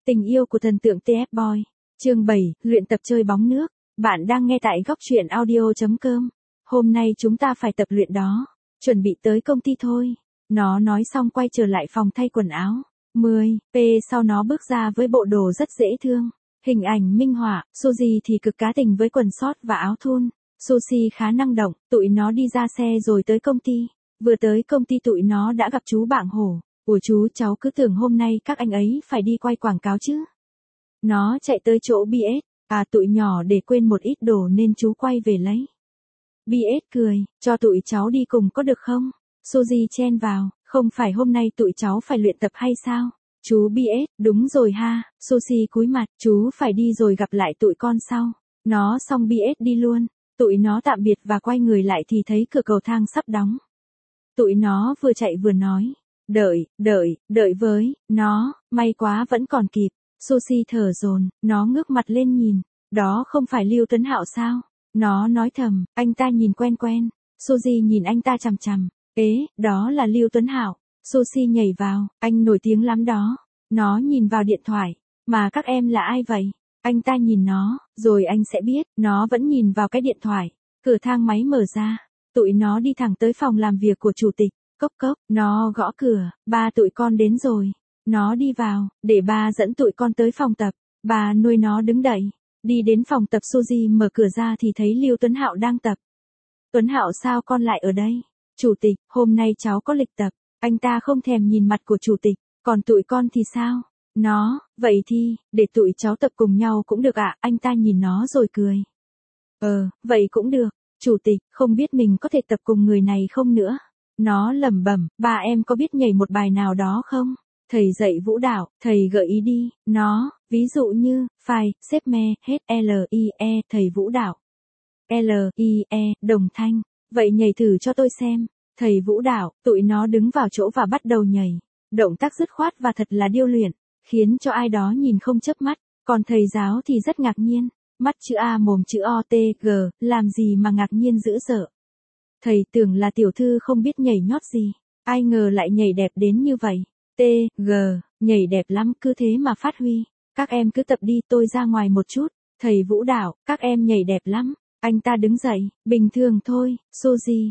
Tình yêu của thần tượng TF Boy. Chương 7, luyện tập chơi bóng nước. Bạn đang nghe tại góc truyện audio.com. Hôm nay chúng ta phải tập luyện đó. Chuẩn bị tới công ty thôi. Nó nói xong quay trở lại phòng thay quần áo. 10p sau nó bước ra với bộ đồ rất dễ thương. Hình ảnh minh họa, Suzy thì cực cá tình với quần short và áo thun. Suzy khá năng động, tụi nó đi ra xe rồi tới công ty. Vừa tới công ty tụi nó đã gặp chú Bảng Hổ. Ủa chú, cháu cứ tưởng hôm nay các anh ấy phải đi quay quảng cáo chứ. Nó chạy tới chỗ BS, tụi nhỏ để quên một ít đồ nên chú quay về lấy. BS cười, cho tụi cháu đi cùng có được không? Suzy chen vào, không phải hôm nay tụi cháu phải luyện tập hay sao? Chú BS, đúng rồi ha, Suzy cúi mặt, chú phải đi rồi gặp lại tụi con sau. Nó xong BS đi luôn, tụi nó tạm biệt và quay người lại thì thấy cửa cầu thang sắp đóng. Tụi nó vừa chạy vừa nói. Đợi với, nó, may quá vẫn còn kịp. Suzy thở dồn, nó ngước mặt lên nhìn. Đó không phải Lưu Tuấn Hạo sao? Nó nói thầm, anh ta nhìn quen quen. Suzy nhìn anh ta chằm chằm. Đó là Lưu Tuấn Hạo. Suzy nhảy vào, anh nổi tiếng lắm đó. Nó nhìn vào điện thoại. Mà các em là ai vậy? Anh ta nhìn nó, rồi anh sẽ biết. Nó vẫn nhìn vào cái điện thoại. Cửa thang máy mở ra. Tụi nó đi thẳng tới phòng làm việc của chủ tịch. Cốc cốc, nó gõ cửa, ba tụi con đến rồi. Nó đi vào, để ba dẫn tụi con tới phòng tập. Bà nuôi nó đứng dậy, đi đến phòng tập. Suzy mở cửa ra thì thấy Lưu Tuấn Hạo đang tập. Tuấn Hạo sao con lại ở đây? Chủ tịch, hôm nay cháu có lịch tập. Anh ta không thèm nhìn mặt của chủ tịch, còn tụi con thì sao? Nó, vậy thì, để tụi cháu tập cùng nhau cũng được ạ. Anh ta nhìn nó rồi cười. Vậy cũng được. Chủ tịch, không biết mình có thể tập cùng người này không nữa? Nó lẩm bẩm, ba em có biết nhảy một bài nào đó không? Thầy dạy vũ đạo, thầy gợi ý đi. Nó, ví dụ như, phải, xếp me, hết, L-I-E, thầy vũ đạo. L-I-E, đồng thanh. Vậy nhảy thử cho tôi xem. Thầy vũ đạo, tụi nó đứng vào chỗ và bắt đầu nhảy. Động tác dứt khoát và thật là điêu luyện, khiến cho ai đó nhìn không chớp mắt. Còn thầy giáo thì rất ngạc nhiên. Mắt chữ A mồm chữ O T G, làm gì mà ngạc nhiên dữ dợ. Thầy tưởng là tiểu thư không biết nhảy nhót gì, ai ngờ lại nhảy đẹp đến như vậy. T, G, nhảy đẹp lắm, cứ thế mà phát huy. Các em cứ tập đi, tôi ra ngoài một chút. Thầy vũ đạo, các em nhảy đẹp lắm. Anh ta đứng dậy, bình thường thôi. Suzy,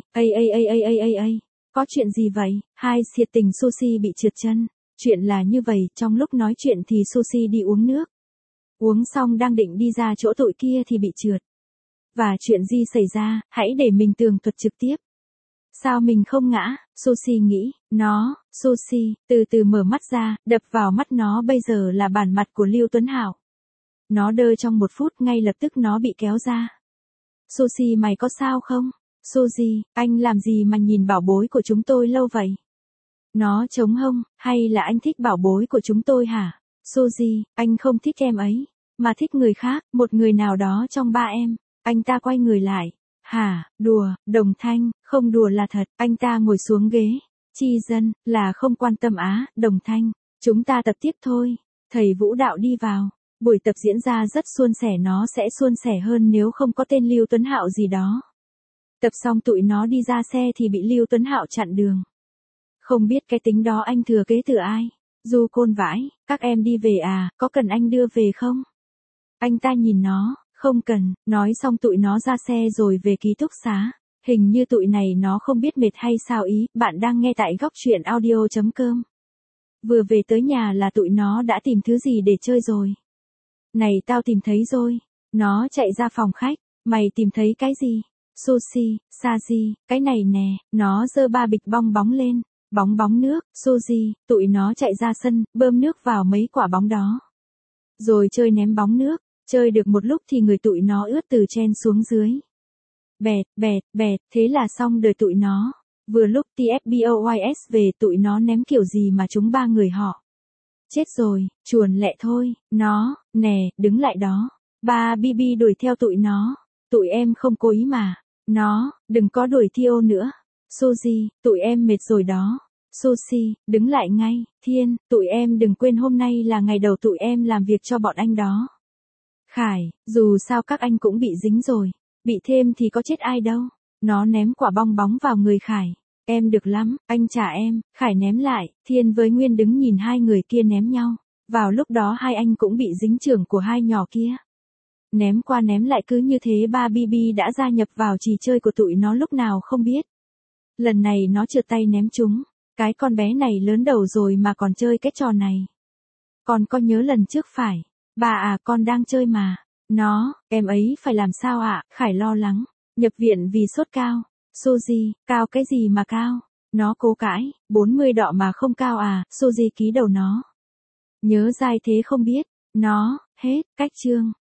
có chuyện gì vậy? Hai thiệt tình Suzy bị trượt chân. Chuyện là như vậy, trong lúc nói chuyện thì Suzy đi uống nước. Uống xong đang định đi ra chỗ tụi kia thì bị trượt. Và chuyện gì xảy ra, hãy để mình tường thuật trực tiếp. Sao mình không ngã? Suzy nghĩ, Suzy, từ từ mở mắt ra, đập vào mắt nó bây giờ là bản mặt của Lưu Tuấn Hạo. Nó đơ trong một phút, ngay lập tức nó bị kéo ra. Suzy, mày có sao không? Suzy, anh làm gì mà nhìn bảo bối của chúng tôi lâu vậy? Nó chống hông, hay là anh thích bảo bối của chúng tôi hả? Suzy, anh không thích em ấy, mà thích người khác, một người nào đó trong ba em. Anh ta quay người lại. Hả, đùa, đồng thanh, không đùa là thật. Anh ta ngồi xuống ghế. Chi dân, là không quan tâm đồng thanh. Chúng ta tập tiếp thôi. Thầy vũ đạo đi vào. Buổi tập diễn ra rất suôn sẻ, nó sẽ suôn sẻ hơn nếu không có tên Lưu Tuấn Hạo gì đó. Tập xong tụi nó đi ra xe thì bị Lưu Tuấn Hạo chặn đường. Không biết cái tính đó anh thừa kế từ ai? Du Côn vãi, các em đi về à, có cần anh đưa về không? Anh ta nhìn nó. Không cần, nói xong tụi nó ra xe rồi về ký túc xá. Hình như tụi này nó không biết mệt hay sao ý. Bạn đang nghe tại góc truyện audio.com. Vừa về tới nhà là tụi nó đã tìm thứ gì để chơi rồi. Này, tao tìm thấy rồi. Nó chạy ra phòng khách. Mày tìm thấy cái gì? Suzy, Saji, cái này nè. Nó giơ 3 bịch bong bóng lên. Bóng nước. Suzy, tụi nó chạy ra sân, bơm nước vào mấy quả bóng đó. Rồi chơi ném bóng nước. Chơi được một lúc thì người tụi nó ướt từ trên xuống dưới. Bẹt, thế là xong đời tụi nó. Vừa lúc TFBOYS về, tụi nó ném kiểu gì mà chúng ba người họ. Chết rồi, chuồn lẹ thôi. Nó, nè, đứng lại đó. Ba BB đuổi theo tụi nó. Tụi em không cố ý mà. Nó, đừng có đuổi theo nữa. Suzy, tụi em mệt rồi đó. Suzy, đứng lại ngay. Thiên, tụi em đừng quên hôm nay là ngày đầu tụi em làm việc cho bọn anh đó. Khải, dù sao các anh cũng bị dính rồi. Bị thêm thì có chết ai đâu. Nó ném quả bong bóng vào người Khải. Em được lắm, anh trả em. Khải ném lại. Thiên với Nguyên đứng nhìn hai người kia ném nhau. Vào lúc đó hai anh cũng bị dính chưởng của hai nhỏ kia. Ném qua ném lại cứ như thế ba BB đã gia nhập vào trò chơi của tụi nó lúc nào không biết. Lần này nó trượt tay ném chúng. Cái con bé này lớn đầu rồi mà còn chơi cái trò này. Con có nhớ lần trước phải. Bà à, con đang chơi mà. Nó, em ấy phải làm sao ạ? Khải lo lắng. Nhập viện vì sốt cao. Suzy, cao cái gì mà cao? Nó cố cãi, 40 độ mà không cao à? Suzy ký đầu nó. Nhớ dai thế không biết. Nó, hết, cách chương.